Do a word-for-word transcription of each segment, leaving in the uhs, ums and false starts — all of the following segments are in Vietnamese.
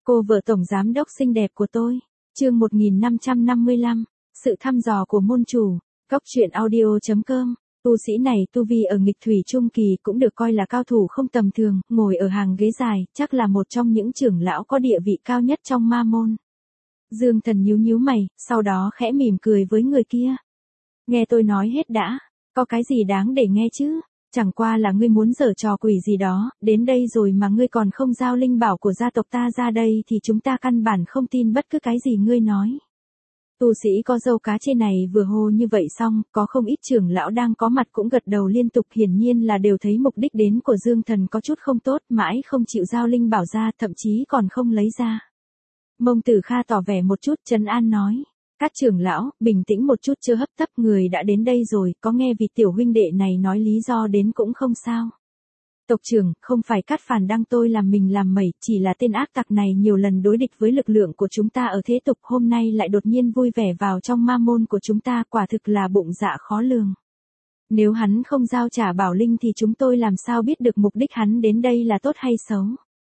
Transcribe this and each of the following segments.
Cô vợ tổng giám đốc xinh đẹp của tôi. Chương một nghìn năm trăm năm mươi lăm, sự thăm dò của môn chủ. Góc truyện audio chấm com. Tu sĩ này tu vi ở nghịch thủy trung kỳ cũng được coi là cao thủ không tầm thường, ngồi ở hàng ghế dài, chắc là một trong những trưởng lão có địa vị cao nhất trong ma môn. Dương Thần nhíu nhíu mày, sau đó khẽ mỉm cười với người kia. Nghe tôi nói hết đã, có cái gì đáng để nghe chứ? Chẳng qua là ngươi muốn giở trò quỷ gì đó, đến đây rồi mà ngươi còn không giao linh bảo của gia tộc ta ra đây thì chúng ta căn bản không tin bất cứ cái gì ngươi nói. Tu sĩ có râu cá trên này vừa hô như vậy xong, có không ít trưởng lão đang có mặt cũng gật đầu liên tục, hiển nhiên là đều thấy mục đích đến của Dương Thần có chút không tốt, mãi không chịu giao linh bảo ra, thậm chí còn không lấy ra. Mông Tử Kha tỏ vẻ một chút trấn an nói. Các trưởng lão, bình tĩnh một chút, chưa hấp tấp, người đã đến đây rồi, có nghe vị tiểu huynh đệ này nói lý do đến cũng không sao. Tộc trưởng, không phải Cát Phàn Đăng tôi làm mình làm mẩy, chỉ là tên ác tặc này nhiều lần đối địch với lực lượng của chúng ta ở thế tục, hôm nay lại đột nhiên vui vẻ vào trong ma môn của chúng ta, quả thực là bụng dạ khó lường. Nếu hắn không giao trả bảo linh thì chúng tôi làm sao biết được mục đích hắn đến đây là tốt hay xấu.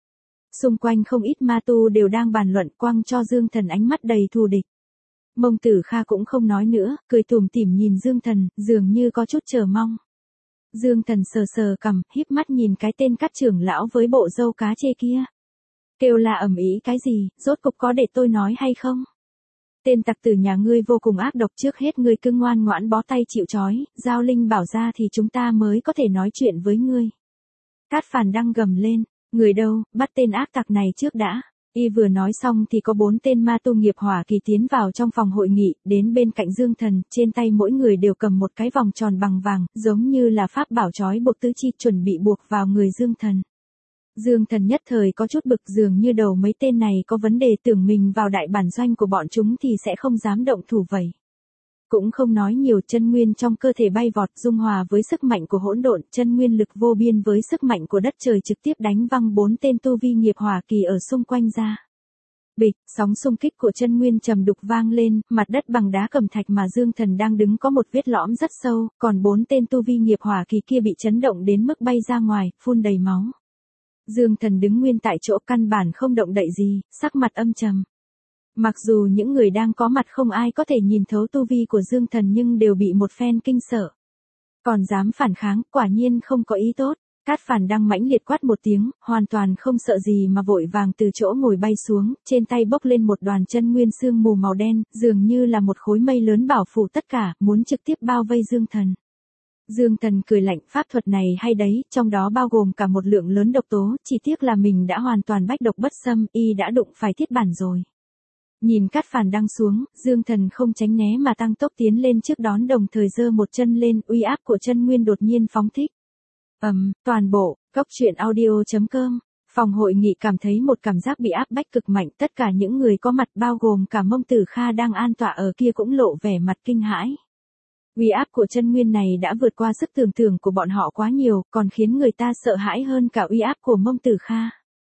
Xung quanh không ít ma tu đều đang bàn luận, quăng cho Dương Thần ánh mắt đầy thù địch. Mông Tử Kha cũng không nói nữa, cười tủm tỉm nhìn Dương Thần, dường như có chút chờ mong. Dương Thần sờ sờ cằm, híp mắt nhìn cái tên Cát trưởng lão với bộ râu cá chê kia. Kêu là ầm ĩ cái gì, rốt cục có để tôi nói hay không? Tên tặc tử nhà ngươi vô cùng ác độc, trước hết ngươi cứ ngoan ngoãn bó tay chịu trói, giao linh bảo ra thì chúng ta mới có thể nói chuyện với ngươi. Cát Phàn Đăng gầm lên, người đâu, bắt tên ác tặc này trước đã. Y vừa nói xong thì có bốn tên ma tu nghiệp hỏa kỳ tiến vào trong phòng hội nghị, đến bên cạnh Dương Thần, trên tay mỗi người đều cầm một cái vòng tròn bằng vàng, giống như là pháp bảo trói buộc tứ chi, chuẩn bị buộc vào người Dương Thần. Dương Thần nhất thời có chút bực, dường như đầu mấy tên này có vấn đề, tưởng mình vào đại bản doanh của bọn chúng thì sẽ không dám động thủ vậy. Cũng không nói nhiều, chân nguyên trong cơ thể bay vọt, dung hòa với sức mạnh của hỗn độn, chân nguyên lực vô biên với sức mạnh của đất trời trực tiếp đánh văng bốn tên tu vi nghiệp hỏa kỳ ở xung quanh ra. Bịch, sóng xung kích của chân nguyên trầm đục vang lên, mặt đất bằng đá cẩm thạch mà Dương Thần đang đứng có một vết lõm rất sâu, còn bốn tên tu vi nghiệp hỏa kỳ kia bị chấn động đến mức bay ra ngoài, phun đầy máu. Dương Thần đứng nguyên tại chỗ, căn bản không động đậy gì, sắc mặt âm trầm. Mặc dù những người đang có mặt không ai có thể nhìn thấu tu vi của Dương Thần nhưng đều bị một phen kinh sợ. Còn dám phản kháng, quả nhiên không có ý tốt. Cát Phàn Đăng mãnh liệt quát một tiếng, hoàn toàn không sợ gì mà vội vàng từ chỗ ngồi bay xuống, trên tay bốc lên một đoàn chân nguyên sương mù màu đen, dường như là một khối mây lớn bảo phủ tất cả, muốn trực tiếp bao vây Dương Thần. Dương Thần cười lạnh, pháp thuật này hay đấy, trong đó bao gồm cả một lượng lớn độc tố, chỉ tiếc là mình đã hoàn toàn bách độc bất xâm, y đã đụng phải thiết bản rồi. Nhìn Cát Phàn Đăng xuống, Dương Thần không tránh né mà tăng tốc tiến lên trước đón, đồng thời giơ một chân lên, uy áp của chân nguyên đột nhiên phóng thích. Ầm, um, toàn bộ, góc truyện audio chấm com, phòng hội nghị cảm thấy một cảm giác bị áp bách cực mạnh, tất cả những người có mặt bao gồm cả Mông Tử Kha đang an tọa ở kia cũng lộ vẻ mặt kinh hãi. Uy áp của chân nguyên này đã vượt qua sức tưởng tượng của bọn họ quá nhiều, còn khiến người ta sợ hãi hơn cả uy áp của Mông Tử Kha.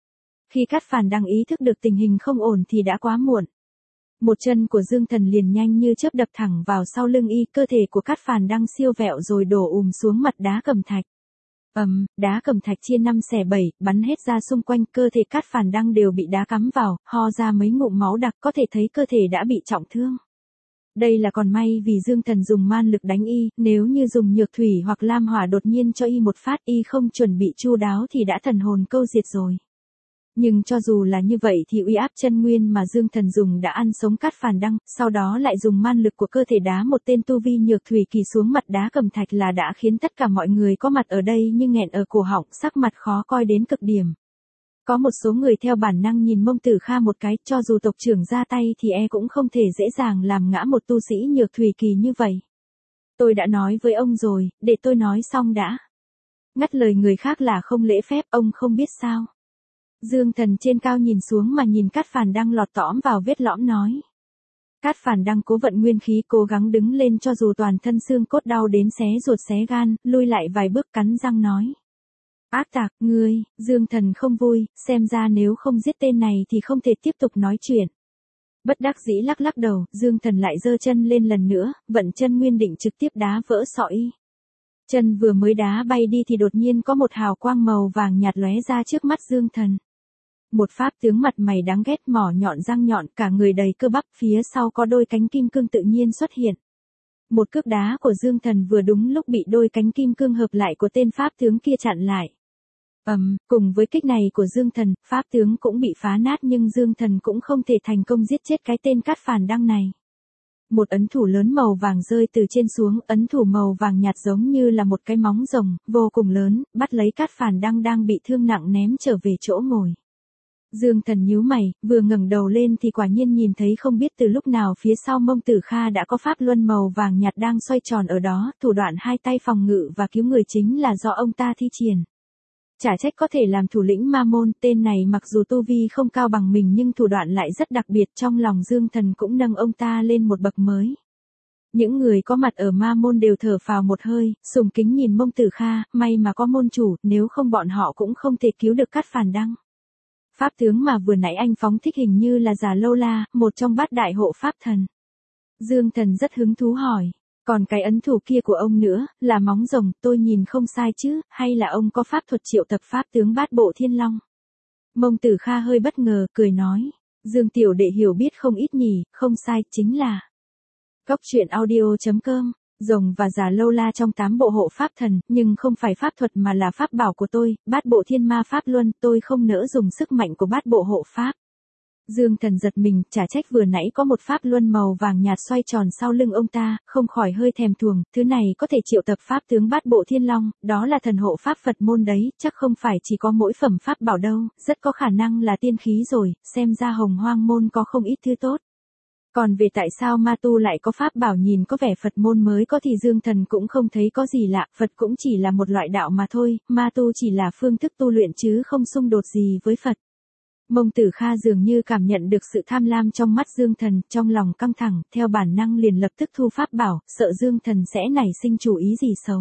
Khi Cát Phàn Đăng ý thức được tình hình không ổn thì đã quá muộn. Một chân của Dương Thần liền nhanh như chớp đập thẳng vào sau lưng y, cơ thể của Cát Phàn Đăng siêu vẹo rồi đổ ùm xuống mặt đá cẩm thạch. Ầm, um, đá cẩm thạch chia năm xẻ bảy, bắn hết ra xung quanh, cơ thể Cát Phàn Đăng đều bị đá cắm vào, ho ra mấy ngụm máu đặc, có thể thấy cơ thể đã bị trọng thương. Đây là còn may vì Dương Thần dùng man lực đánh y, nếu như dùng nhược thủy hoặc lam hỏa đột nhiên cho y một phát, y không chuẩn bị chu đáo thì đã thần hồn câu diệt rồi. Nhưng cho dù là như vậy thì uy áp chân nguyên mà Dương Thần dùng đã ăn sống Cát Phàn Đăng, sau đó lại dùng man lực của cơ thể đá một tên tu vi nhược thủy kỳ xuống mặt đá cẩm thạch là đã khiến tất cả mọi người có mặt ở đây như nghẹn ở cổ họng, sắc mặt khó coi đến cực điểm. Có một số người theo bản năng nhìn Mông Tử Kha một cái, cho dù tộc trưởng ra tay thì e cũng không thể dễ dàng làm ngã một tu sĩ nhược thủy kỳ như vậy. Tôi đã nói với ông rồi, để tôi nói xong đã. Ngắt lời người khác là không lễ phép, ông không biết sao. Dương Thần trên cao nhìn xuống mà nhìn Cát Phàn Đăng lọt tõm vào vết lõm nói. Cát Phàn Đăng cố vận nguyên khí, cố gắng đứng lên cho dù toàn thân xương cốt đau đến xé ruột xé gan, lui lại vài bước cắn răng nói. Ác tặc, ngươi, Dương Thần không vui, xem ra nếu không giết tên này thì không thể tiếp tục nói chuyện. Bất đắc dĩ lắc lắc đầu, Dương Thần lại giơ chân lên lần nữa, vận chân nguyên định trực tiếp đá vỡ sọ y. Chân vừa mới đá bay đi thì đột nhiên có một hào quang màu vàng nhạt lóe ra trước mắt Dương Thần. Một pháp tướng mặt mày đáng ghét, mỏ nhọn răng nhọn, cả người đầy cơ bắp, phía sau có đôi cánh kim cương tự nhiên xuất hiện. Một cước đá của Dương Thần vừa đúng lúc bị đôi cánh kim cương hợp lại của tên pháp tướng kia chặn lại. Ầm, um, cùng với kích này của Dương Thần, pháp tướng cũng bị phá nát nhưng Dương Thần cũng không thể thành công giết chết cái tên Cát Phàn Đăng này. Một ấn thủ lớn màu vàng rơi từ trên xuống, ấn thủ màu vàng nhạt giống như là một cái móng rồng, vô cùng lớn, bắt lấy Cát Phàn Đăng đang bị thương nặng ném trở về chỗ ngồi. Dương Thần nhíu mày, vừa ngẩng đầu lên thì quả nhiên nhìn thấy không biết từ lúc nào phía sau Mông Tử Kha đã có pháp luân màu vàng nhạt đang xoay tròn ở đó, thủ đoạn hai tay phòng ngự và cứu người chính là do ông ta thi triển. Chả trách có thể làm thủ lĩnh ma môn, tên này mặc dù tu vi không cao bằng mình nhưng thủ đoạn lại rất đặc biệt, trong lòng Dương Thần cũng nâng ông ta lên một bậc mới. Những người có mặt ở ma môn đều thở phào một hơi, sùng kính nhìn Mông Tử Kha, may mà có môn chủ, nếu không bọn họ cũng không thể cứu được Cát Phàn Đăng. Pháp tướng mà vừa nãy anh phóng thích hình như là Già Lâu La, một trong bát đại hộ pháp thần. Dương Thần rất hứng thú hỏi, còn cái ấn thủ kia của ông nữa, là móng rồng, tôi nhìn không sai chứ, hay là ông có pháp thuật triệu tập pháp tướng bát bộ thiên long? Mông Tử Kha hơi bất ngờ, cười nói, Dương tiểu đệ hiểu biết không ít nhỉ, không sai, chính là Cốc truyện audio chấm com. Rồng và Già Lâu La trong tám bộ hộ pháp thần, nhưng không phải pháp thuật mà là pháp bảo của tôi, bát bộ thiên ma pháp luân, tôi không nỡ dùng sức mạnh của bát bộ hộ pháp. Dương Thần giật mình, chả trách vừa nãy có một pháp luân màu vàng nhạt xoay tròn sau lưng ông ta, không khỏi hơi thèm thuồng, thứ này có thể triệu tập pháp tướng bát bộ thiên long, đó là thần hộ pháp Phật môn đấy, chắc không phải chỉ có mỗi phẩm pháp bảo đâu, rất có khả năng là tiên khí rồi, xem ra Hồng Hoang môn có không ít thứ tốt. Còn về tại sao ma tu lại có pháp bảo nhìn có vẻ Phật môn mới có thì Dương Thần cũng không thấy có gì lạ, Phật cũng chỉ là một loại đạo mà thôi, ma tu chỉ là phương thức tu luyện chứ không xung đột gì với Phật. Mông Tử Kha dường như cảm nhận được sự tham lam trong mắt Dương Thần, trong lòng căng thẳng, theo bản năng liền lập tức thu pháp bảo, sợ Dương Thần sẽ nảy sinh chủ ý gì xấu.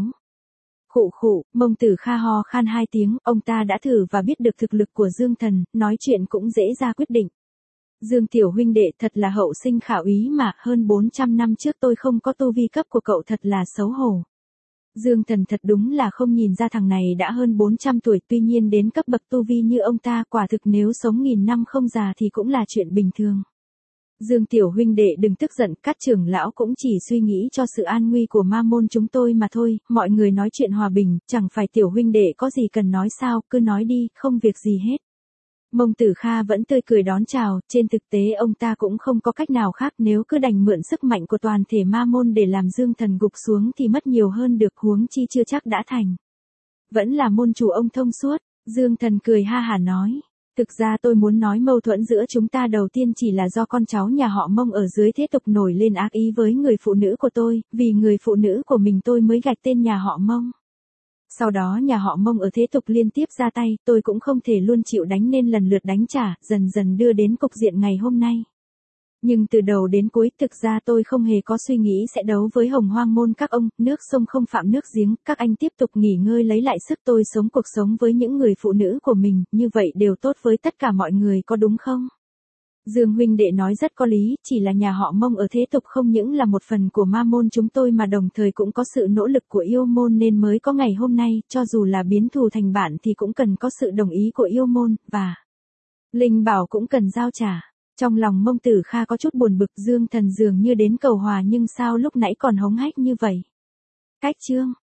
Khụ khụ, Mông Tử Kha ho khan hai tiếng, ông ta đã thử và biết được thực lực của Dương Thần, nói chuyện cũng dễ ra quyết định. Dương tiểu huynh đệ thật là hậu sinh khả úy mà, hơn bốn trăm năm trước tôi không có tu vi cấp của cậu thật là xấu hổ. Dương Thần thật đúng là không nhìn ra thằng này đã hơn bốn trăm tuổi, tuy nhiên đến cấp bậc tu vi như ông ta quả thực nếu sống nghìn năm không già thì cũng là chuyện bình thường. Dương tiểu huynh đệ đừng tức giận, các trưởng lão cũng chỉ suy nghĩ cho sự an nguy của ma môn chúng tôi mà thôi, mọi người nói chuyện hòa bình, chẳng phải tiểu huynh đệ có gì cần nói sao, cứ nói đi, không việc gì hết. Mông Tử Kha vẫn tươi cười đón chào, trên thực tế ông ta cũng không có cách nào khác, nếu cứ đành mượn sức mạnh của toàn thể ma môn để làm Dương Thần gục xuống thì mất nhiều hơn được, huống chi chưa chắc đã thành. Vẫn là môn chủ ông thông suốt, Dương Thần cười ha hả nói. Thực ra tôi muốn nói mâu thuẫn giữa chúng ta đầu tiên chỉ là do con cháu nhà họ Mông ở dưới thế tục nổi lên ác ý với người phụ nữ của tôi, vì người phụ nữ của mình tôi mới gạch tên nhà họ Mông. Sau đó nhà họ Mông ở thế tục liên tiếp ra tay, tôi cũng không thể luôn chịu đánh nên lần lượt đánh trả, dần dần đưa đến cục diện ngày hôm nay. Nhưng từ đầu đến cuối thực ra tôi không hề có suy nghĩ sẽ đấu với Hồng Hoang môn các ông, nước sông không phạm nước giếng, các anh tiếp tục nghỉ ngơi lấy lại sức, tôi sống cuộc sống với những người phụ nữ của mình, như vậy đều tốt với tất cả mọi người có đúng không? Dương huynh đệ nói rất có lý, chỉ là nhà họ Mông ở thế tục không những là một phần của ma môn chúng tôi mà đồng thời cũng có sự nỗ lực của yêu môn nên mới có ngày hôm nay, cho dù là biến thù thành bạn thì cũng cần có sự đồng ý của yêu môn, và linh bảo cũng cần giao trả. Trong lòng Mông Tử Kha có chút buồn bực, Dương Thần dường như đến cầu hòa nhưng sao lúc nãy còn hống hách như vậy. Cách chương